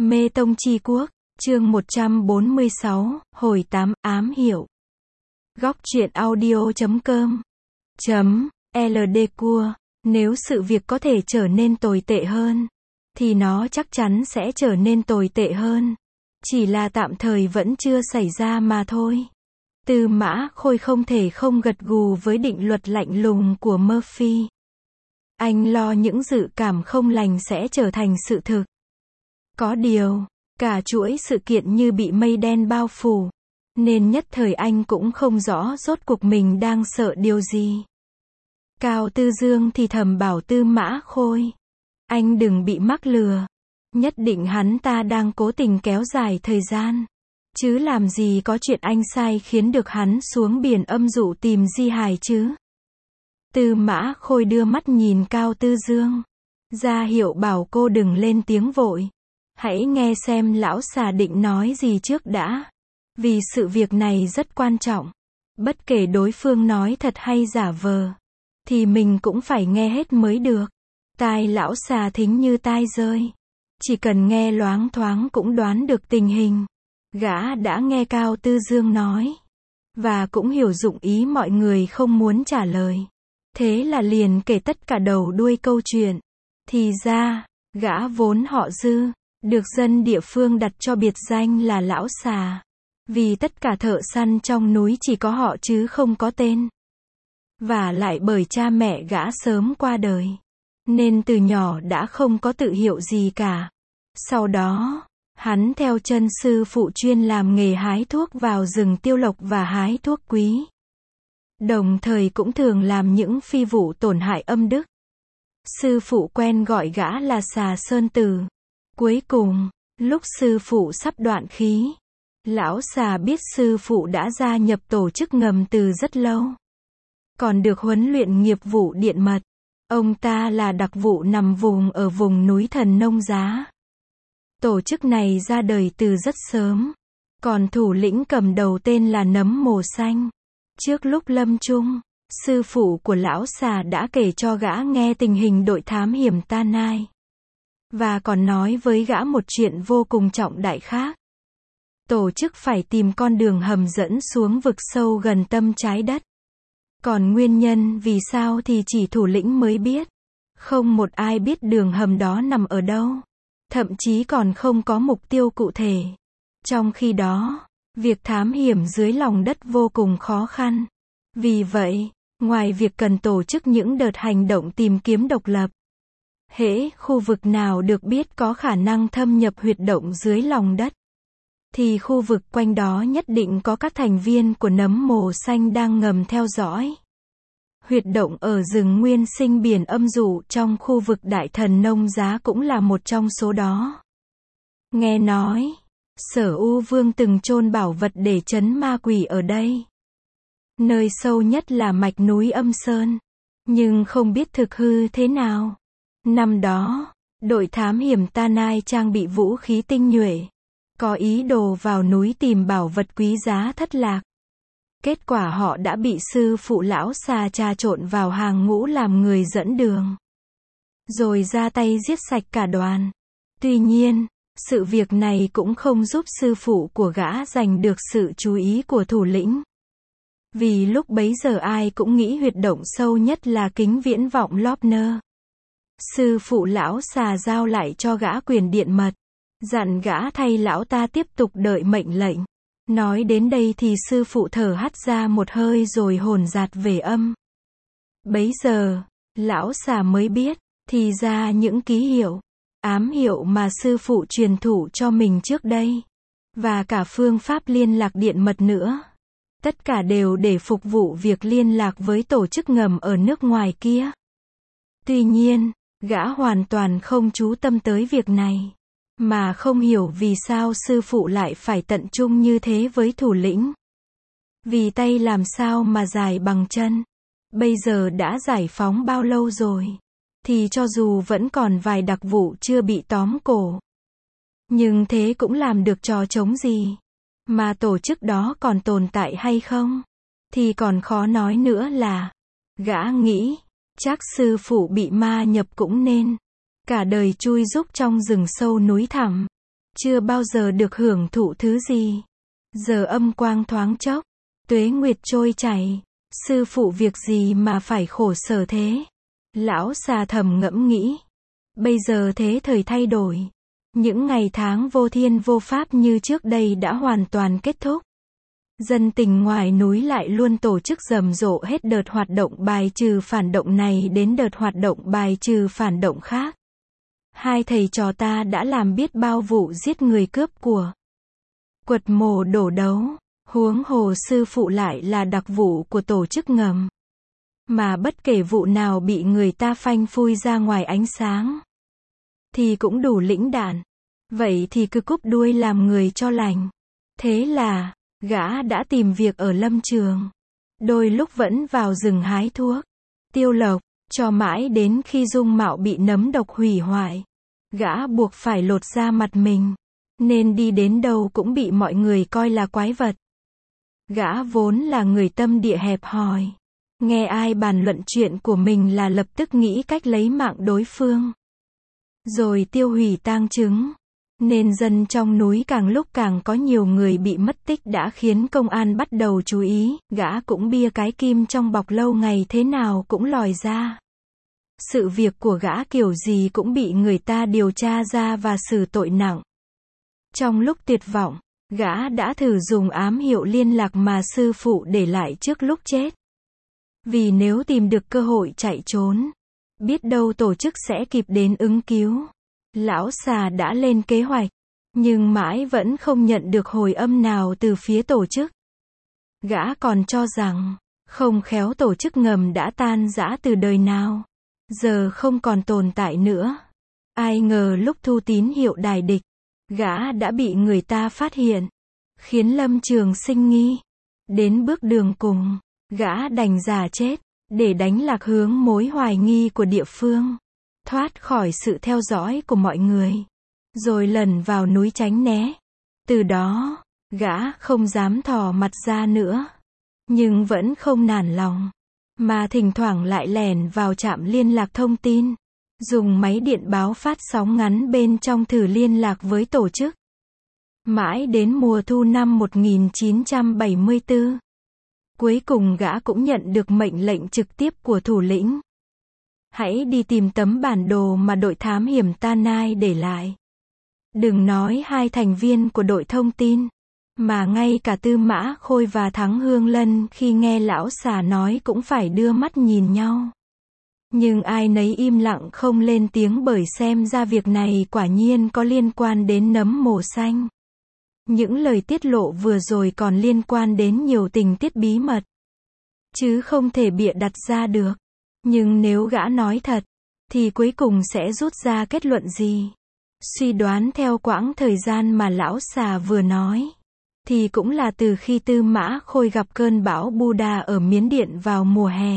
Mê Tông Chi Quốc, chương 146, hồi 8, ám hiệu. Góc truyện audio.com .ld cua, nếu sự việc có thể trở nên tồi tệ hơn, thì nó chắc chắn sẽ trở nên tồi tệ hơn. Chỉ là tạm thời vẫn chưa xảy ra mà thôi. Tư Mã Khôi không thể không gật gù với định luật lạnh lùng của Murphy. Anh lo những dự cảm không lành sẽ trở thành sự thực. Có điều, cả chuỗi sự kiện như bị mây đen bao phủ, nên nhất thời anh cũng không rõ rốt cuộc mình đang sợ điều gì. Cao Tư Dương thì thầm bảo Tư Mã Khôi, anh đừng bị mắc lừa. Nhất định hắn ta đang cố tình kéo dài thời gian. Chứ làm gì có chuyện anh sai khiến được hắn xuống biển âm dụ tìm di hài chứ. Tư Mã Khôi đưa mắt nhìn Cao Tư Dương, ra hiệu bảo cô đừng lên tiếng vội. Hãy nghe xem lão xà định nói gì trước đã. Vì sự việc này rất quan trọng. Bất kể đối phương nói thật hay giả vờ, thì mình cũng phải nghe hết mới được. Tai lão xà thính như tai rơi. Chỉ cần nghe loáng thoáng cũng đoán được tình hình. Gã đã nghe Cao Tư Dương nói, và cũng hiểu dụng ý mọi người không muốn trả lời. Thế là liền kể tất cả đầu đuôi câu chuyện. Thì ra, gã vốn họ Dư, được dân địa phương đặt cho biệt danh là lão xà. Vì tất cả thợ săn trong núi chỉ có họ chứ không có tên. Và lại bởi cha mẹ gã sớm qua đời, nên từ nhỏ đã không có tự hiệu gì cả. Sau đó, hắn theo chân sư phụ chuyên làm nghề hái thuốc vào rừng tiêu lộc và hái thuốc quý. Đồng thời cũng thường làm những phi vụ tổn hại âm đức. Sư phụ quen gọi gã là Xà Sơn Tử. Cuối cùng, lúc sư phụ sắp đoạn khí, lão xà biết sư phụ đã gia nhập tổ chức ngầm từ rất lâu. Còn được huấn luyện nghiệp vụ điện mật. Ông ta là đặc vụ nằm vùng ở vùng núi Thần Nông Giá. Tổ chức này ra đời từ rất sớm. Còn thủ lĩnh cầm đầu tên là Nấm Mồ Xanh. Trước lúc lâm chung, sư phụ của lão xà đã kể cho gã nghe tình hình đội thám hiểm Tanai. Và còn nói với gã một chuyện vô cùng trọng đại khác. Tổ chức phải tìm con đường hầm dẫn xuống vực sâu gần tâm trái đất. Còn nguyên nhân vì sao thì chỉ thủ lĩnh mới biết. Không một ai biết đường hầm đó nằm ở đâu. Thậm chí còn không có mục tiêu cụ thể. Trong khi đó, việc thám hiểm dưới lòng đất vô cùng khó khăn. Vì vậy, ngoài việc cần tổ chức những đợt hành động tìm kiếm độc lập, hễ khu vực nào được biết có khả năng thâm nhập huyệt động dưới lòng đất, thì khu vực quanh đó nhất định có các thành viên của Nấm Mồ Xanh đang ngầm theo dõi. Huyệt động ở rừng nguyên sinh biển âm dụ trong khu vực Đại Thần Nông Giá cũng là một trong số đó. Nghe nói, Sở U Vương từng chôn bảo vật để trấn ma quỷ ở đây. Nơi sâu nhất là mạch núi Âm Sơn. Nhưng không biết thực hư thế nào. Năm đó, đội thám hiểm Tanai trang bị vũ khí tinh nhuệ, có ý đồ vào núi tìm bảo vật quý giá thất lạc. Kết quả họ đã bị sư phụ lão xà trà trộn vào hàng ngũ làm người dẫn đường. Rồi ra tay giết sạch cả đoàn. Tuy nhiên, sự việc này cũng không giúp sư phụ của gã giành được sự chú ý của thủ lĩnh. Vì lúc bấy giờ ai cũng nghĩ huyệt động sâu nhất là kính viễn vọng Lopner. Sư phụ lão xà giao lại cho gã quyền điện mật, dặn gã thay lão ta tiếp tục đợi mệnh lệnh. Nói đến đây thì sư phụ thở hắt ra một hơi rồi hồn dạt về âm. Bấy giờ, lão xà mới biết, thì ra những ký hiệu, ám hiệu mà sư phụ truyền thụ cho mình trước đây, và cả phương pháp liên lạc điện mật nữa, tất cả đều để phục vụ việc liên lạc với tổ chức ngầm ở nước ngoài kia. Tuy nhiên, gã hoàn toàn không chú tâm tới việc này, mà không hiểu vì sao sư phụ lại phải tận trung như thế với thủ lĩnh. Vì tay làm sao mà dài bằng chân. Bây giờ đã giải phóng bao lâu rồi, thì cho dù vẫn còn vài đặc vụ chưa bị tóm cổ, nhưng thế cũng làm được trò trống gì. Mà tổ chức đó còn tồn tại hay không, thì còn khó nói nữa là. Gã nghĩ, chắc sư phụ bị ma nhập cũng nên cả đời chui rúc trong rừng sâu núi thẳm. chưa bao giờ được hưởng thụ thứ gì. Giờ âm quang thoáng chốc, tuế nguyệt trôi chảy, sư phụ việc gì mà phải khổ sở thế? Lão già thầm ngẫm nghĩ. Bây giờ thế thời thay đổi. Những ngày tháng vô thiên vô pháp như trước đây đã hoàn toàn kết thúc. Dân tình ngoài núi lại luôn tổ chức rầm rộ hết đợt hoạt động bài trừ phản động này đến đợt hoạt động bài trừ phản động khác. Hai thầy trò ta đã làm biết bao vụ giết người cướp của, quật mộ đổ đấu, huống hồ sư phụ lại là đặc vụ của tổ chức ngầm. Mà bất kể vụ nào bị người ta phanh phui ra ngoài ánh sáng, thì cũng đủ lĩnh đạn. Vậy thì cứ cúp đuôi làm người cho lành. Thế là, gã đã tìm việc ở lâm trường. Đôi lúc vẫn vào rừng hái thuốc, tiêu lộc, cho mãi đến khi dung mạo bị nấm độc hủy hoại. Gã buộc phải lột da mặt mình, nên đi đến đâu cũng bị mọi người coi là quái vật. Gã vốn là người tâm địa hẹp hòi. Nghe ai bàn luận chuyện của mình là lập tức nghĩ cách lấy mạng đối phương, rồi tiêu hủy tang chứng. Nên dân trong núi càng lúc càng có nhiều người bị mất tích đã khiến công an bắt đầu chú ý. Gã cũng bia cái kim trong bọc lâu ngày thế nào cũng lòi ra. Sự việc của gã kiểu gì cũng bị người ta điều tra ra và xử tội nặng. Trong lúc tuyệt vọng, gã đã thử dùng ám hiệu liên lạc mà sư phụ để lại trước lúc chết. Vì nếu tìm được cơ hội chạy trốn, biết đâu tổ chức sẽ kịp đến ứng cứu. Lão già đã lên kế hoạch, nhưng mãi vẫn không nhận được hồi âm nào từ phía tổ chức. Gã còn cho rằng, không khéo tổ chức ngầm đã tan rã từ đời nào, giờ không còn tồn tại nữa. Ai ngờ lúc thu tín hiệu đài địch, gã đã bị người ta phát hiện, khiến lâm trường sinh nghi. Đến bước đường cùng, gã đành giả chết, để đánh lạc hướng mối hoài nghi của địa phương, thoát khỏi sự theo dõi của mọi người, rồi lẩn vào núi tránh né. Từ đó, gã không dám thò mặt ra nữa, nhưng vẫn không nản lòng, mà thỉnh thoảng lại lẻn vào trạm liên lạc thông tin, dùng máy điện báo phát sóng ngắn bên trong thử liên lạc với tổ chức. Mãi đến mùa thu năm 1974, cuối cùng gã cũng nhận được mệnh lệnh trực tiếp của thủ lĩnh. Hãy đi tìm tấm bản đồ mà đội thám hiểm Tanai để lại. Đừng nói hai thành viên của đội thông tin, mà ngay cả Tư Mã Khôi và Thắng Hương Lân khi nghe lão già nói cũng phải đưa mắt nhìn nhau. Nhưng ai nấy im lặng không lên tiếng bởi xem ra việc này quả nhiên có liên quan đến nấm mồ xanh. Những lời tiết lộ vừa rồi còn liên quan đến nhiều tình tiết bí mật, chứ không thể bịa đặt ra được. Nhưng nếu gã nói thật, thì cuối cùng sẽ rút ra kết luận gì? Suy đoán theo quãng thời gian mà lão già vừa nói, thì cũng là từ khi Tư Mã Khôi gặp cơn bão Buddha ở Miến Điện vào mùa hè,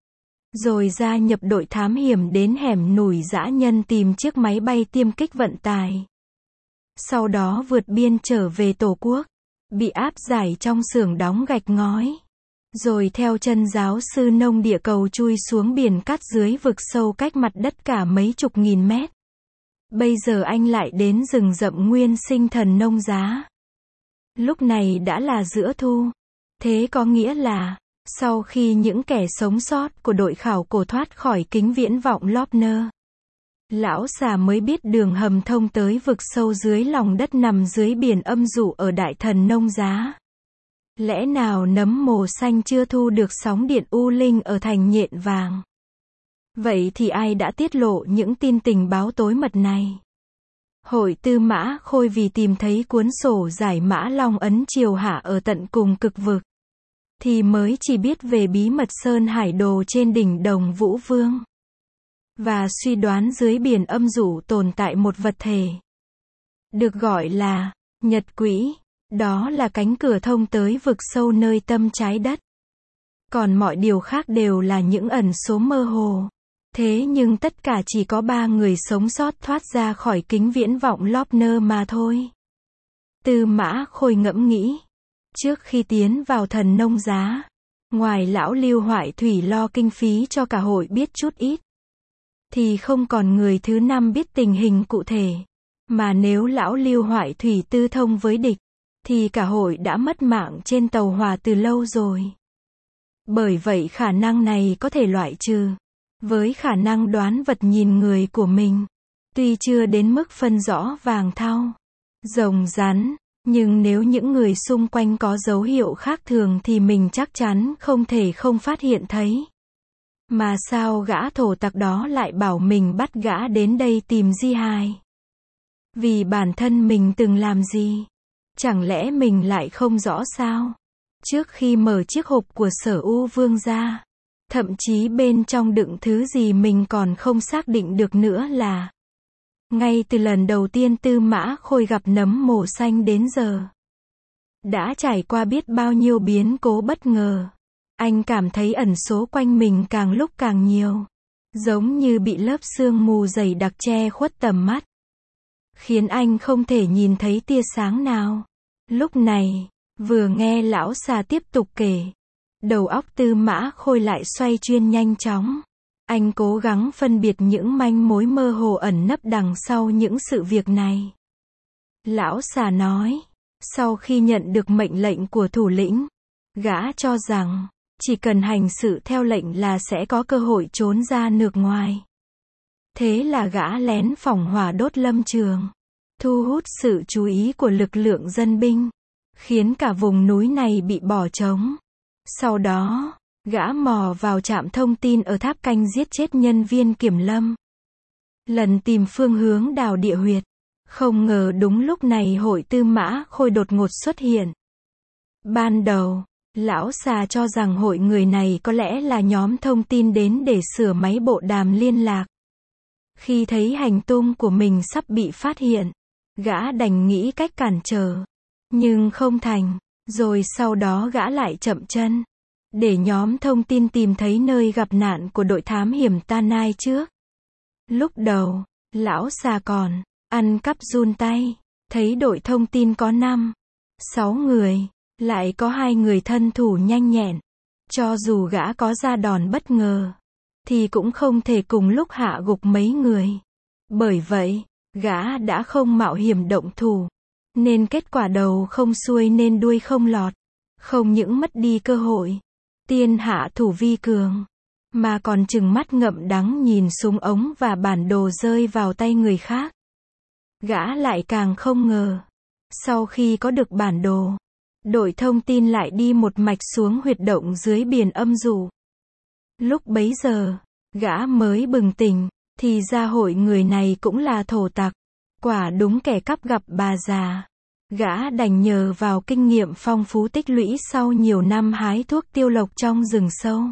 rồi gia nhập đội thám hiểm đến hẻm núi dã nhân tìm chiếc máy bay tiêm kích vận tải. Sau đó vượt biên trở về Tổ quốc, bị áp giải trong xưởng đóng gạch ngói. Rồi theo chân giáo sư nông địa cầu chui xuống biển cát dưới vực sâu cách mặt đất cả mấy chục nghìn mét. Bây giờ anh lại đến rừng rậm nguyên sinh Thần Nông Giá. Lúc này đã là giữa thu. Thế có nghĩa là, sau khi những kẻ sống sót của đội khảo cổ thoát khỏi kính viễn vọng Lopner, lão già mới biết đường hầm thông tới vực sâu dưới lòng đất nằm dưới biển âm dụ ở Đại Thần Nông Giá. Lẽ nào nấm mồ xanh chưa thu được sóng điện u linh ở thành Nhện Vàng? Vậy thì ai đã tiết lộ những tin tình báo tối mật này? Hội Tư Mã Khôi vì tìm thấy cuốn sổ giải Mã Long Ấn Triều Hạ ở tận cùng cực vực, thì mới chỉ biết về bí mật Sơn Hải Đồ trên đỉnh Đồng Vũ Vương. Và suy đoán dưới biển âm dụ tồn tại một vật thể, được gọi là Nhật Quỹ. Đó là cánh cửa thông tới vực sâu nơi tâm trái đất. Còn mọi điều khác đều là những ẩn số mơ hồ. Thế nhưng tất cả chỉ có 3 người sống sót thoát ra khỏi kính viễn vọng Lopner mà thôi. Tư Mã Khôi ngẫm nghĩ. Trước khi tiến vào Thần Nông Giá, ngoài lão Lưu Hoại Thủy lo kinh phí cho cả hội biết chút ít, thì không còn người thứ năm biết tình hình cụ thể. Mà nếu lão Lưu Hoại Thủy tư thông với địch, thì cả hội đã mất mạng trên tàu hỏa từ lâu rồi. Bởi vậy khả năng này có thể loại trừ. Với khả năng đoán vật nhìn người của mình, tuy chưa đến mức phân rõ vàng thau, rồng rắn, nhưng nếu những người xung quanh có dấu hiệu khác thường thì mình chắc chắn không thể không phát hiện thấy. Mà sao gã thổ tặc đó lại bảo mình bắt gã đến đây tìm Di Hài? Vì bản thân mình từng làm gì? Chẳng lẽ mình lại không rõ sao? Trước khi mở chiếc hộp của Sở U Vương ra, thậm chí bên trong đựng thứ gì mình còn không xác định được nữa là. Ngay từ lần đầu tiên Tư Mã Khôi gặp nấm mồ xanh đến giờ, đã trải qua biết bao nhiêu biến cố bất ngờ. Anh cảm thấy ẩn số quanh mình càng lúc càng nhiều, giống như bị lớp sương mù dày đặc che khuất tầm mắt, khiến anh không thể nhìn thấy tia sáng nào. Lúc này, vừa nghe lão xà tiếp tục kể, đầu óc Tư Mã Khôi lại xoay chuyên nhanh chóng. Anh cố gắng phân biệt những manh mối mơ hồ ẩn nấp đằng sau những sự việc này. Lão xà nói, sau khi nhận được mệnh lệnh của thủ lĩnh, gã cho rằng, chỉ cần hành sự theo lệnh là sẽ có cơ hội trốn ra nước ngoài. Thế là gã lén phóng hỏa đốt lâm trường, thu hút sự chú ý của lực lượng dân binh, khiến cả vùng núi này bị bỏ trống. Sau đó, gã mò vào trạm thông tin ở Tháp Canh giết chết nhân viên kiểm lâm. Lần tìm phương hướng đào địa huyệt, không ngờ đúng lúc này hội Tư Mã Khôi đột ngột xuất hiện. Ban đầu, lão xà cho rằng hội người này có lẽ là nhóm thông tin đến để sửa máy bộ đàm liên lạc. Khi thấy hành tung của mình sắp bị phát hiện, gã đành nghĩ cách cản trở, nhưng không thành, rồi sau đó gã lại chậm chân, để nhóm thông tin tìm thấy nơi gặp nạn của đội thám hiểm Tanai trước. Lúc đầu, lão xà còn ăn cắp run tay, thấy đội thông tin có 5-6 người, lại có 2 người thân thủ nhanh nhẹn. Cho dù gã có ra đòn bất ngờ, thì cũng không thể cùng lúc hạ gục mấy người. Bởi vậy, gã đã không mạo hiểm động thủ, nên kết quả đầu không xuôi nên đuôi không lọt. Không những mất đi cơ hội tiên hạ thủ vi cường, mà còn trừng mắt ngậm đắng nhìn súng ống và bản đồ rơi vào tay người khác. Gã lại càng không ngờ, sau khi có được bản đồ, đội thông tin lại đi một mạch xuống huyệt động dưới biển âm dụ. Lúc bấy giờ, gã mới bừng tỉnh, thì ra hội người này cũng là thổ tặc, quả đúng kẻ cắp gặp bà già. Gã đành nhờ vào kinh nghiệm phong phú tích lũy sau nhiều năm hái thuốc tiêu lộc trong rừng sâu,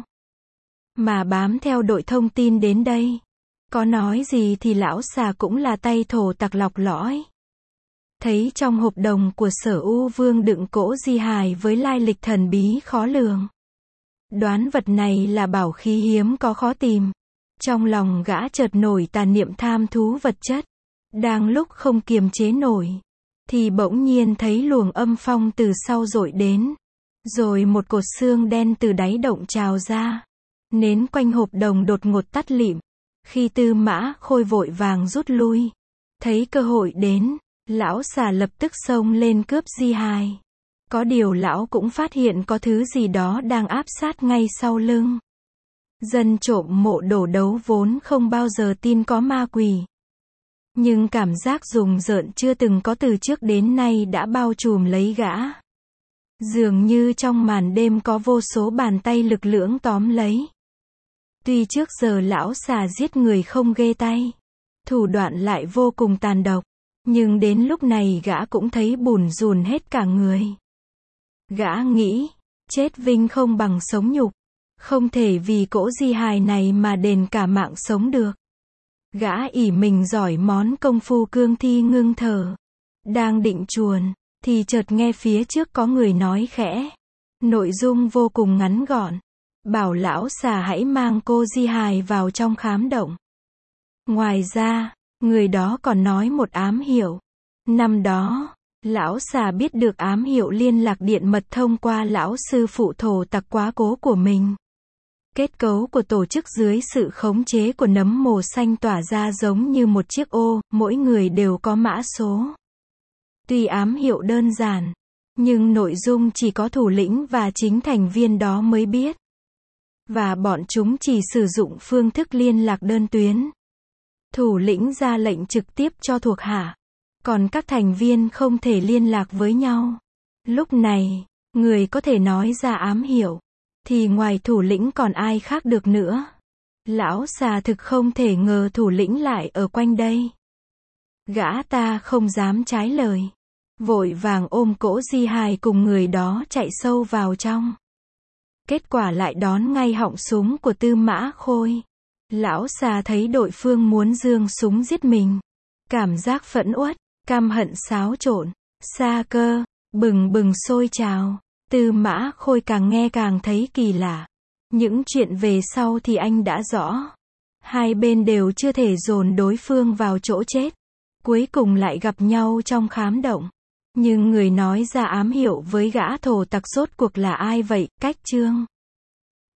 mà bám theo đội thông tin đến đây. Có nói gì thì lão xà cũng là tay thổ tặc lọc lõi. Thấy trong hộp đồng của Sở U Vương đựng cỗ di hài với lai lịch thần bí khó lường. Đoán vật này là bảo khí hiếm có khó tìm. Trong lòng gã chợt nổi tà niệm tham thú vật chất. Đang lúc không kiềm chế nổi, thì bỗng nhiên thấy luồng âm phong từ sau dội đến. Rồi một cột xương đen từ đáy động trào ra. Nến quanh hộp đồng đột ngột tắt lịm. Khi Tư Mã Khôi vội vàng rút lui, thấy cơ hội đến, lão xà lập tức xông lên cướp di hài. Có điều lão cũng phát hiện có thứ gì đó đang áp sát ngay sau lưng. Dân trộm mộ đổ đấu vốn không bao giờ tin có ma quỷ. Nhưng cảm giác rùng rợn chưa từng có từ trước đến nay đã bao trùm lấy gã. Dường như trong màn đêm có vô số bàn tay lực lưỡng tóm lấy. Tuy trước giờ lão xà giết người không ghê tay, thủ đoạn lại vô cùng tàn độc, nhưng đến lúc này gã cũng thấy bủn rủn hết cả người. Gã nghĩ, chết vinh không bằng sống nhục, không thể vì cỗ di hài này mà đền cả mạng sống được. Gã ỷ mình giỏi món công phu cương thi ngưng thở, đang định chuồn, thì chợt nghe phía trước có người nói khẽ. Nội dung vô cùng ngắn gọn, bảo lão xà hãy mang cô di hài vào trong khám động. Ngoài ra, người đó còn nói một ám hiệu. Năm đó, lão xà biết được ám hiệu liên lạc điện mật thông qua lão sư phụ thổ tặc quá cố của mình. Kết cấu của tổ chức dưới sự khống chế của nấm mồ xanh tỏa ra giống như một chiếc ô, mỗi người đều có mã số. Tuy ám hiệu đơn giản, nhưng nội dung chỉ có thủ lĩnh và chính thành viên đó mới biết. Và bọn chúng chỉ sử dụng phương thức liên lạc đơn tuyến. Thủ lĩnh ra lệnh trực tiếp cho thuộc hạ, còn các thành viên không thể liên lạc với nhau. Lúc này, người có thể nói ra ám hiệu, thì ngoài thủ lĩnh còn ai khác được nữa. Lão xà thực không thể ngờ thủ lĩnh lại ở quanh đây. Gã ta không dám trái lời, vội vàng ôm cỗ di hài cùng người đó chạy sâu vào trong. Kết quả lại đón ngay họng súng của Tư Mã Khôi. Lão xà thấy đội phương muốn giương súng giết mình. Cảm giác phẫn uất, căm hận xáo trộn, xa cơ, bừng bừng sôi trào. Tư Mã Khôi càng nghe càng thấy kỳ lạ. Những chuyện về sau thì anh đã rõ. Hai bên đều chưa thể dồn đối phương vào chỗ chết. Cuối cùng lại gặp nhau trong khám động. Nhưng người nói ra ám hiệu với gã thổ tặc rốt cuộc là ai vậy? Cách Trương.